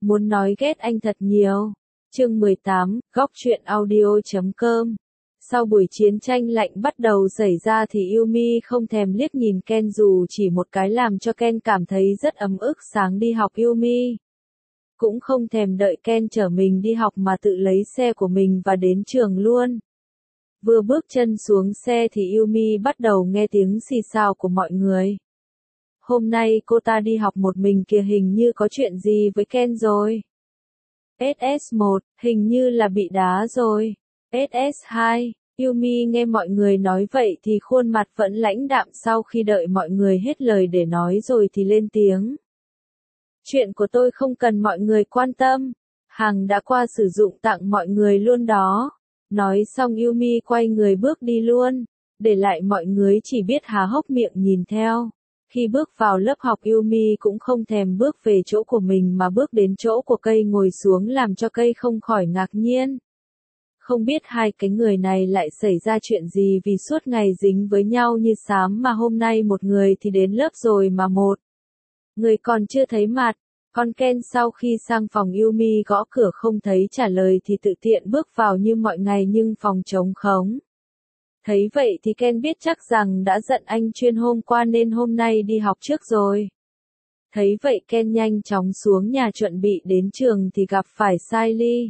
Muốn nói ghét anh thật nhiều. Chương 18, góc truyện audio.com. Sau buổi chiến tranh lạnh bắt đầu xảy ra thì Yumi không thèm liếc nhìn Ken dù chỉ một cái, làm cho Ken cảm thấy rất ấm ức. Sáng đi học Yumi cũng không thèm đợi Ken chở mình đi học mà tự lấy xe của mình và đến trường luôn. Vừa bước chân xuống xe thì Yumi bắt đầu nghe tiếng xì xào của mọi người. Hôm nay cô ta đi học một mình kìa, hình như có chuyện gì với Ken rồi. SS1, hình như là bị đá rồi. SS2, Yumi nghe mọi người nói vậy thì khuôn mặt vẫn lãnh đạm, sau khi đợi mọi người hết lời để nói rồi thì lên tiếng. Chuyện của tôi không cần mọi người quan tâm. Hàng đã qua sử dụng tặng mọi người luôn đó. Nói xong Yumi quay người bước đi luôn, để lại mọi người chỉ biết há hốc miệng nhìn theo. Khi bước vào lớp học Yumi cũng không thèm bước về chỗ của mình mà bước đến chỗ của Cây ngồi xuống, làm cho Cây không khỏi ngạc nhiên. Không biết hai cái người này lại xảy ra chuyện gì vì suốt ngày dính với nhau như xám mà hôm nay một người thì đến lớp rồi mà một người còn chưa thấy mặt. Còn Ken sau khi sang phòng Yumi gõ cửa không thấy trả lời thì tự tiện bước vào như mọi ngày, nhưng phòng trống khống. Thấy vậy thì Ken biết chắc rằng đã giận anh Chuyên hôm qua nên hôm nay đi học trước rồi. Thấy vậy Ken nhanh chóng xuống nhà chuẩn bị đến trường thì gặp phải Siley.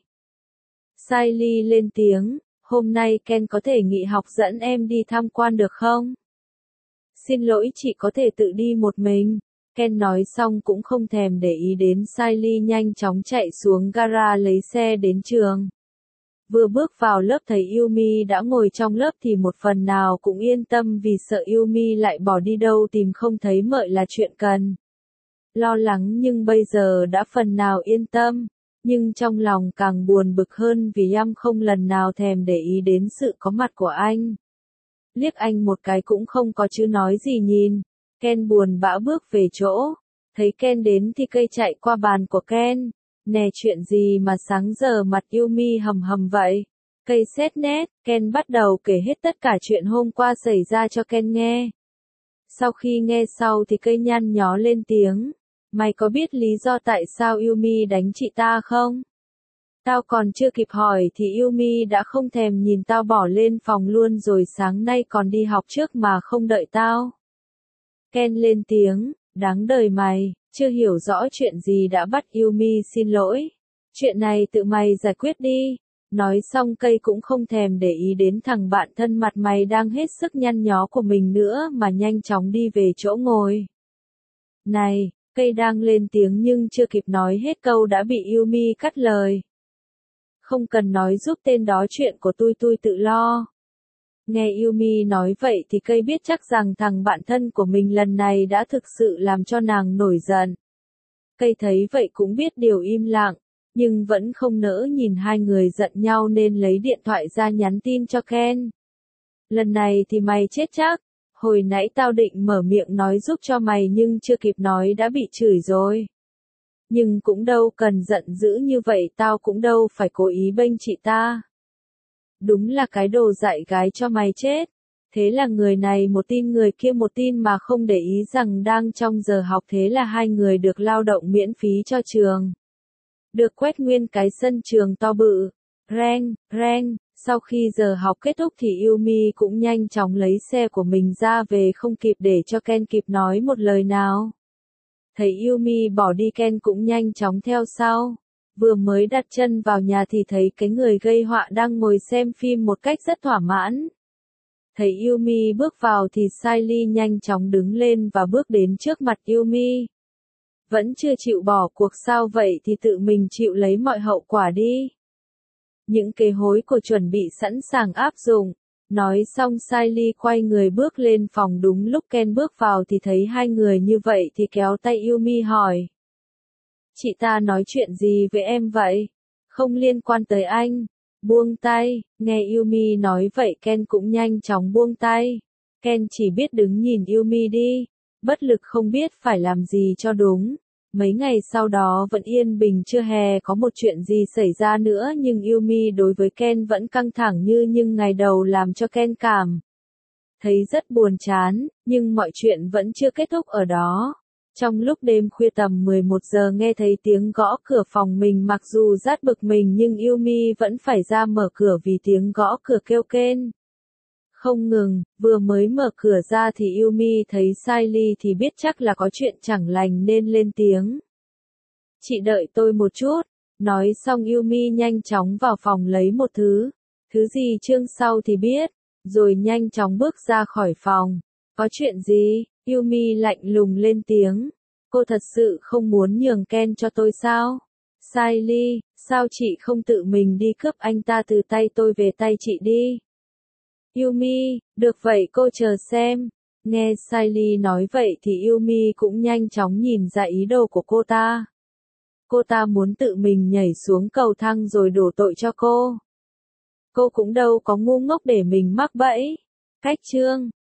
Siley lên tiếng, hôm nay Ken có thể nghỉ học dẫn em đi tham quan được không? Xin lỗi chị, có thể tự đi một mình. Ken nói xong cũng không thèm để ý đến Siley, nhanh chóng chạy xuống gara lấy xe đến trường. Vừa bước vào lớp thấy Yumi đã ngồi trong lớp thì một phần nào cũng yên tâm, vì sợ Yumi lại bỏ đi đâu tìm không thấy mợi là chuyện cần lo lắng, nhưng bây giờ đã phần nào yên tâm. Nhưng trong lòng càng buồn bực hơn vì Yam không lần nào thèm để ý đến sự có mặt của anh. Liếc anh một cái cũng không có chứ nói gì nhìn. Ken buồn bã bước về chỗ. Thấy Ken đến thì Cây chạy qua bàn của Ken. Nè, chuyện gì mà sáng giờ mặt Yumi hầm hầm vậy? Cây xét nét, Ken bắt đầu kể hết tất cả chuyện hôm qua xảy ra cho Ken nghe. Sau khi nghe sau thì Cây nhăn nhó lên tiếng. Mày có biết lý do tại sao Yumi đánh chị ta không? Tao còn chưa kịp hỏi thì Yumi đã không thèm nhìn tao bỏ lên phòng luôn rồi, sáng nay còn đi học trước mà không đợi tao. Ken lên tiếng, đáng đời mày, chưa hiểu rõ chuyện gì đã bắt Yumi xin lỗi. Chuyện này tự mày giải quyết đi. Nói xong Cây cũng không thèm để ý đến thằng bạn thân mặt mày đang hết sức nhăn nhó của mình nữa mà nhanh chóng đi về chỗ ngồi. Này, Cây đang lên tiếng nhưng chưa kịp nói hết câu đã bị Yumi cắt lời. Không cần nói giúp tên đó, chuyện của tôi tự lo. Nghe Yumi nói vậy thì Cây biết chắc rằng thằng bạn thân của mình lần này đã thực sự làm cho nàng nổi giận. Cây thấy vậy cũng biết điều, im lặng, nhưng vẫn không nỡ nhìn hai người giận nhau nên lấy điện thoại ra nhắn tin cho Ken. Lần này thì mày chết chắc. Hồi nãy tao định mở miệng nói giúp cho mày nhưng chưa kịp nói đã bị chửi rồi. Nhưng cũng đâu cần giận dữ như vậy, tao cũng đâu phải cố ý bênh chị ta. Đúng là cái đồ dạy gái cho mày chết. Thế là người này một tin người kia một tin mà không để ý rằng đang trong giờ học, thế là hai người được lao động miễn phí cho trường. Được quét nguyên cái sân trường to bự. Reng, reng. Sau khi giờ học kết thúc thì Yumi cũng nhanh chóng lấy xe của mình ra về, không kịp để cho Ken kịp nói một lời nào. Thấy Yumi bỏ đi, Ken cũng nhanh chóng theo sau. Vừa mới đặt chân vào nhà thì thấy cái người gây họa đang ngồi xem phim một cách rất thỏa mãn. Thấy Yumi bước vào thì Siley nhanh chóng đứng lên và bước đến trước mặt Yumi. Vẫn chưa chịu bỏ cuộc sao vậy thì tự mình chịu lấy mọi hậu quả đi. Những kế hối của chuẩn bị sẵn sàng áp dụng. Nói xong Siley quay người bước lên phòng. Đúng lúc Ken bước vào thì thấy hai người như vậy thì kéo tay Yumi hỏi. Chị ta nói chuyện gì với em vậy? Không liên quan tới anh. Buông tay. Nghe Yumi nói vậy Ken cũng nhanh chóng buông tay. Ken chỉ biết đứng nhìn Yumi đi. Bất lực không biết phải làm gì cho đúng. Mấy ngày sau đó vẫn yên bình, chưa hề có một chuyện gì xảy ra nữa, nhưng Yumi đối với Ken vẫn căng thẳng như ngày đầu, làm cho Ken cảm thấy rất buồn chán, nhưng mọi chuyện vẫn chưa kết thúc ở đó. Trong lúc đêm khuya tầm 11 giờ nghe thấy tiếng gõ cửa phòng mình, mặc dù rất bực mình nhưng Yumi vẫn phải ra mở cửa vì tiếng gõ cửa kêu kên không ngừng. Vừa mới mở cửa ra thì Yumi thấy Siley thì biết chắc là có chuyện chẳng lành nên lên tiếng. Chị đợi tôi một chút. Nói xong Yumi nhanh chóng vào phòng lấy một thứ. Thứ gì chương sau thì biết. Rồi nhanh chóng bước ra khỏi phòng. Có chuyện gì? Yumi lạnh lùng lên tiếng. Cô thật sự không muốn nhường Ken cho tôi sao? Siley, sao chị không tự mình đi cướp anh ta từ tay tôi về tay chị đi? Yumi, được vậy cô chờ xem. Nghe Siley nói vậy thì Yumi cũng nhanh chóng nhìn ra ý đồ của cô ta. Cô ta muốn tự mình nhảy xuống cầu thang rồi đổ tội cho cô. Cô cũng đâu có ngu ngốc để mình mắc bẫy. Cách chương